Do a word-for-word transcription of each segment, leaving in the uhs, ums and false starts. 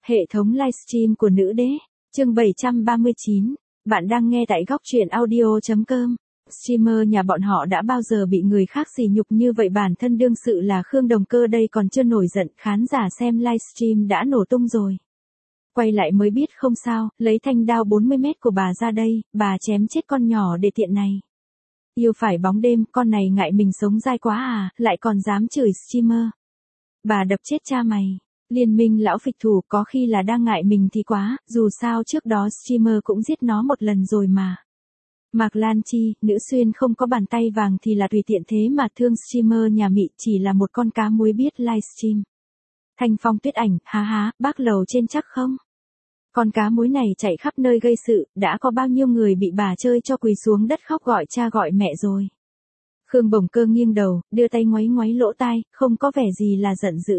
Hệ thống livestream của nữ đế, chương bảy trăm ba mươi chín. Bạn đang nghe tại góc truyện audio chấm com. Streamer nhà bọn họ đã bao giờ bị người khác sỉ nhục như vậy, bản thân đương sự là Khương Đồng Cơ đây còn chưa nổi giận, khán giả xem livestream đã nổ tung rồi. Quay lại mới biết không sao, lấy thanh đao bốn mươi mét của bà ra đây, bà chém chết con nhỏ để tiện này. Yêu phải bóng đêm, con này ngại mình sống dai quá à, lại còn dám chửi streamer. Bà đập chết cha mày. Liên minh lão phịch thủ có khi là đang ngại mình thì quá, dù sao trước đó streamer cũng giết nó một lần rồi mà. Mạc Lan Chi, nữ xuyên không có bàn tay vàng thì là tùy tiện thế mà thương streamer nhà Mị chỉ là một con cá muối biết livestream. Thanh Phong Tuyết Ảnh, há há, bác lầu trên chắc không? Con cá muối này chạy khắp nơi gây sự, đã có bao nhiêu người bị bà chơi cho quỳ xuống đất khóc gọi cha gọi mẹ rồi. Khương Bồng Cơ nghiêng đầu, đưa tay ngoáy ngoáy lỗ tai, không có vẻ gì là giận dữ.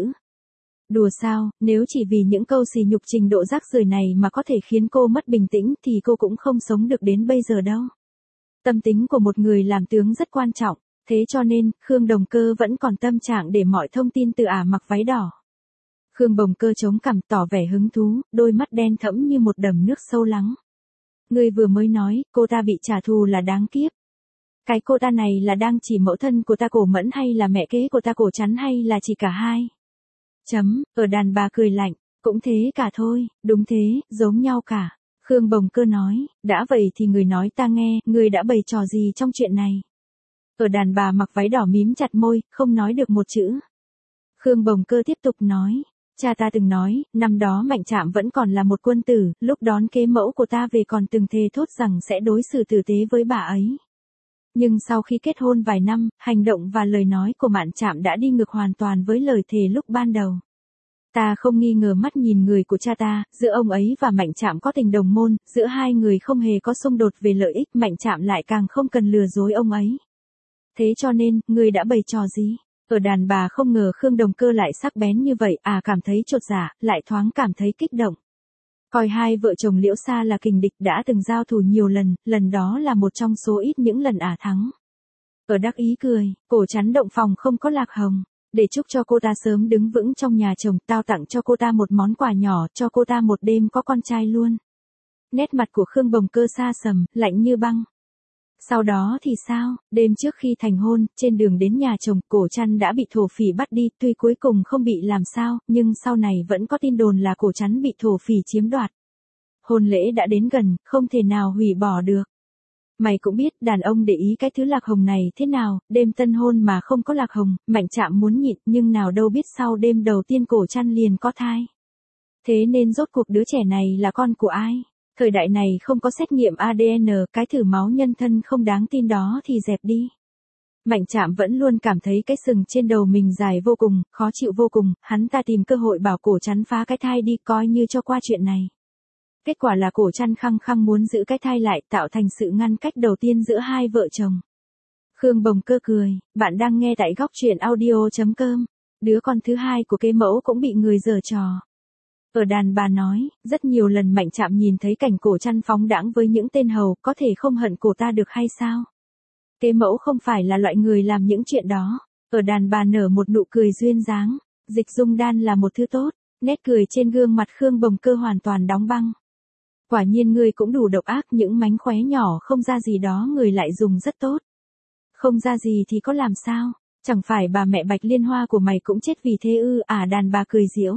Đùa sao, nếu chỉ vì những câu sỉ nhục trình độ rác rưởi này mà có thể khiến cô mất bình tĩnh thì cô cũng không sống được đến bây giờ đâu. Tâm tính của một người làm tướng rất quan trọng, thế cho nên, Khương Đồng Cơ vẫn còn tâm trạng để mọi thông tin từ ả mặc váy đỏ. Khương Bồng Cơ chống cằm tỏ vẻ hứng thú, đôi mắt đen thẫm như một đầm nước sâu lắng. Người vừa mới nói, cô ta bị trả thù là đáng kiếp. Cái cô ta này là đang chỉ mẫu thân của ta Cổ Mẫn hay là mẹ kế của ta Cổ Chắn hay là chỉ cả hai? Chấm, ở đàn bà cười lạnh, cũng thế cả thôi, đúng thế, giống nhau cả. Khương Bồng Cơ nói, đã vậy thì người nói ta nghe, người đã bày trò gì trong chuyện này? Ở đàn bà mặc váy đỏ mím chặt môi, không nói được một chữ. Khương Bồng Cơ tiếp tục nói, cha ta từng nói, năm đó Mạnh Trạm vẫn còn là một quân tử, lúc đón kế mẫu của ta về còn từng thề thốt rằng sẽ đối xử tử tế với bà ấy. Nhưng sau khi kết hôn vài năm, hành động và lời nói của Mạn Trạm đã đi ngược hoàn toàn với lời thề lúc ban đầu. Ta không nghi ngờ mắt nhìn người của cha ta, giữa ông ấy và Mạnh Trạm có tình đồng môn, giữa hai người không hề có xung đột về lợi ích, Mạnh Trạm lại càng không cần lừa dối ông ấy. Thế cho nên, người đã bày trò gì? Ở đàn bà không ngờ Khương Đồng Cơ lại sắc bén như vậy, à cảm thấy chột dạ, lại thoáng cảm thấy kích động. Coi hai vợ chồng Liễu Sa là kình địch đã từng giao thủ nhiều lần, lần đó là một trong số ít những lần ả thắng. Ở đắc ý cười, Cổ Chắn động phòng không có Lạc Hồng. Để chúc cho cô ta sớm đứng vững trong nhà chồng, tao tặng cho cô ta một món quà nhỏ, cho cô ta một đêm có con trai luôn. Nét mặt của Khương Bồng Cơ xa sầm, lạnh như băng. Sau đó thì sao, đêm trước khi thành hôn, trên đường đến nhà chồng, Cổ Chăn đã bị thổ phỉ bắt đi, tuy cuối cùng không bị làm sao, nhưng sau này vẫn có tin đồn là Cổ Chắn bị thổ phỉ chiếm đoạt. Hôn lễ đã đến gần, không thể nào hủy bỏ được. Mày cũng biết đàn ông để ý cái thứ Lạc Hồng này thế nào, đêm tân hôn mà không có Lạc Hồng, Mạnh Trạm muốn nhịn nhưng nào đâu biết sau đêm đầu tiên Cổ Chăn liền có thai. Thế nên rốt cuộc đứa trẻ này là con của ai? Thời đại này không có xét nghiệm a đê en, cái thử máu nhân thân không đáng tin đó thì dẹp đi. Mạnh Trạm vẫn luôn cảm thấy cái sừng trên đầu mình dài vô cùng, khó chịu vô cùng, hắn ta tìm cơ hội bảo Cổ Chắn phá cái thai đi coi như cho qua chuyện này. Kết quả là Cổ Chăn khăng khăng muốn giữ cái thai lại, tạo thành sự ngăn cách đầu tiên giữa hai vợ chồng. Khương Bồng Cơ cười, bạn đang nghe tại góc truyện audio chấm com. Đứa con thứ hai của kế mẫu cũng bị người giở trò. Ở đàn bà nói, rất nhiều lần Mạnh Trạm nhìn thấy cảnh Cổ Chăn phóng đãng với những tên hầu, có thể không hận cổ ta được hay sao? Kế mẫu không phải là loại người làm những chuyện đó. Ở đàn bà nở một nụ cười duyên dáng, dịch dung đan là một thứ tốt, nét cười trên gương mặt Khương Bồng Cơ hoàn toàn đóng băng. Quả nhiên ngươi cũng đủ độc ác, những mánh khóe nhỏ không ra gì đó người lại dùng rất tốt. Không ra gì thì có làm sao, chẳng phải bà mẹ Bạch Liên Hoa của mày cũng chết vì thế ư? À đàn bà cười giễu.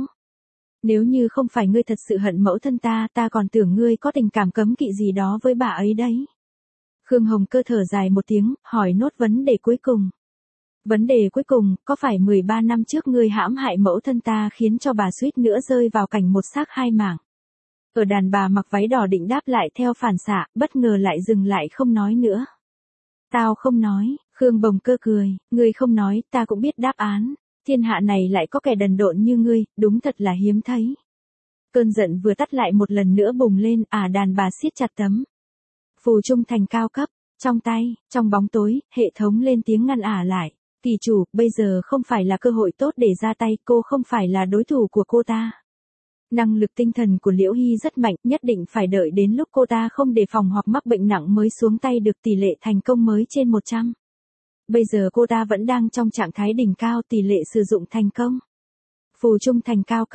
Nếu như không phải ngươi thật sự hận mẫu thân ta, ta còn tưởng ngươi có tình cảm cấm kỵ gì đó với bà ấy đấy. Khương Hồng Cơ thở dài một tiếng, hỏi nốt vấn đề cuối cùng. Vấn đề cuối cùng, có phải mười ba năm trước ngươi hãm hại mẫu thân ta khiến cho bà suýt nữa rơi vào cảnh một xác hai mảng? Ở đàn bà mặc váy đỏ định đáp lại theo phản xạ, bất ngờ lại dừng lại không nói nữa. Tao không nói, Khương Bồng Cơ cười, ngươi không nói, ta cũng biết đáp án. Thiên hạ này lại có kẻ đần độn như ngươi, đúng thật là hiếm thấy. Cơn giận vừa tắt lại một lần nữa bùng lên, à đàn bà siết chặt tấm phù trung thành cao cấp, trong tay, trong bóng tối, hệ thống lên tiếng ngăn ả lại. Kỳ chủ, bây giờ không phải là cơ hội tốt để ra tay, cô không phải là đối thủ của cô ta. Năng lực tinh thần của Liễu Hy rất mạnh, nhất định phải đợi đến lúc cô ta không đề phòng hoặc mắc bệnh nặng mới xuống tay được, tỷ lệ thành công mới trên một trăm. Bây giờ cô ta vẫn đang trong trạng thái đỉnh cao, tỷ lệ sử dụng thành công. Phù trung thành cao cấp,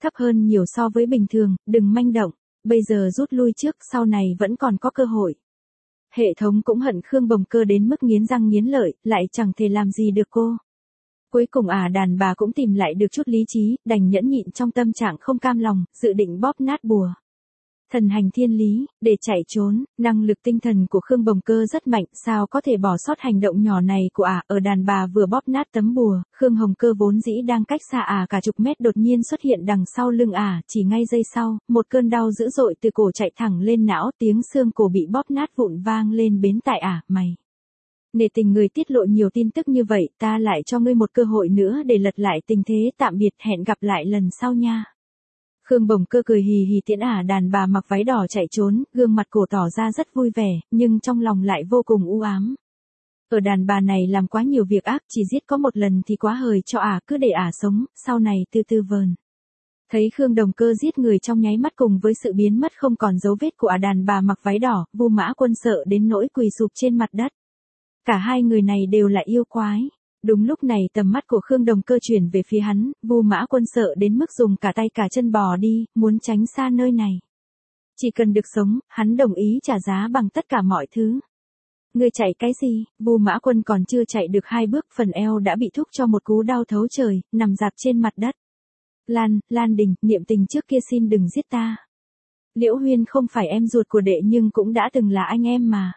thấp hơn nhiều so với bình thường, đừng manh động, bây giờ rút lui trước, sau này vẫn còn có cơ hội. Hệ thống cũng hận Khương Bồng Cơ đến mức nghiến răng nghiến lợi, lại chẳng thể làm gì được cô. Cuối cùng à đàn bà cũng tìm lại được chút lý trí, đành nhẫn nhịn trong tâm trạng không cam lòng, dự định bóp nát bùa. Thần hành thiên lý, để chạy trốn, năng lực tinh thần của Khương Bồng Cơ rất mạnh, sao có thể bỏ sót hành động nhỏ này của ả, à, ở đàn bà vừa bóp nát tấm bùa, Khương Hồng Cơ vốn dĩ đang cách xa ả à cả chục mét đột nhiên xuất hiện đằng sau lưng ả, à, chỉ ngay giây sau, một cơn đau dữ dội từ cổ chạy thẳng lên não, tiếng xương cổ bị bóp nát vụn vang lên bến tại ả, à, mày. Nể tình người tiết lộ nhiều tin tức như vậy, ta lại cho ngươi một cơ hội nữa để lật lại tình thế, tạm biệt, hẹn gặp lại lần sau nha. Khương Bồng Cơ cười hì hì tiễn ả đàn bà mặc váy đỏ chạy trốn, gương mặt cổ tỏ ra rất vui vẻ, nhưng trong lòng lại vô cùng u ám. Ở đàn bà này làm quá nhiều việc ác, chỉ giết có một lần thì quá hời cho ả, cứ để ả sống, sau này từ từ vờn. Thấy Khương Đồng Cơ giết người trong nháy mắt cùng với sự biến mất không còn dấu vết của ả đàn bà mặc váy đỏ, Vu Mã Quân sợ đến nỗi quỳ sụp trên mặt đất. Cả hai người này đều là yêu quái. Đúng lúc này tầm mắt của Khương Đồng Cơ chuyển về phía hắn, Vu Mã Quân sợ đến mức dùng cả tay cả chân bò đi, muốn tránh xa nơi này. Chỉ cần được sống, hắn đồng ý trả giá bằng tất cả mọi thứ. Ngươi chạy cái gì? Vu Mã Quân còn chưa chạy được hai bước, phần eo đã bị thúc cho một cú đau thấu trời, nằm dạp trên mặt đất. Lan, Lan Đình, niệm tình trước kia xin đừng giết ta. Liễu Huyên không phải em ruột của đệ nhưng cũng đã từng là anh em mà.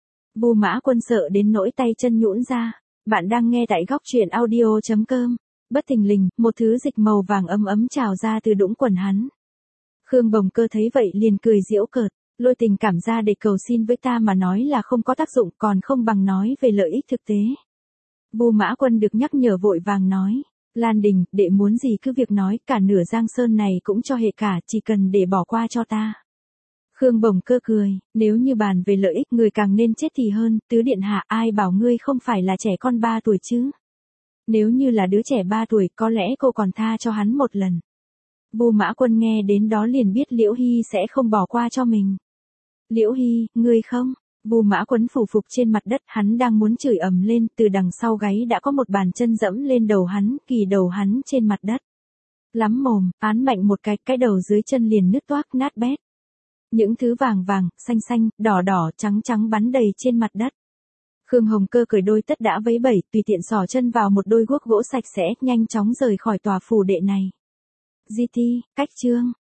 Vu Mã Quân sợ đến nỗi tay chân nhũn ra. Bạn đang nghe tại góc truyện audio chấm com. Bất thình lình, một thứ dịch màu vàng ấm ấm trào ra từ đũng quần hắn. Khương Bồng Cơ thấy vậy liền cười giễu cợt, lôi tình cảm ra để cầu xin với ta mà nói là không có tác dụng, còn không bằng nói về lợi ích thực tế. Vu Mã Quân được nhắc nhở vội vàng nói, Lan Đình, đệ muốn gì cứ việc nói, cả nửa Giang Sơn này cũng cho hệ cả, chỉ cần để bỏ qua cho ta. Khương Bồng Cơ cười, nếu như bàn về lợi ích người càng nên chết thì hơn, tứ điện hạ, ai bảo ngươi không phải là trẻ con ba tuổi chứ. Nếu như là đứa trẻ ba tuổi có lẽ cô còn tha cho hắn một lần. Vu Mã Quân nghe đến đó liền biết Liễu Hy sẽ không bỏ qua cho mình. Liễu Hy, ngươi không? Vu Mã Quân phủ phục trên mặt đất, hắn đang muốn chửi ầm lên, từ đằng sau gáy đã có một bàn chân dẫm lên đầu hắn, kỳ đầu hắn trên mặt đất. Lắm mồm, án mạnh một cái, cái đầu dưới chân liền nứt toác nát bét. Những thứ vàng vàng, xanh xanh, đỏ đỏ, trắng trắng bắn đầy trên mặt đất. Khương Hồng Cơ cởi đôi tất đã vấy bẩy, tùy tiện xỏ chân vào một đôi guốc gỗ sạch sẽ, nhanh chóng rời khỏi tòa phủ đệ này. giê tê, cách chương.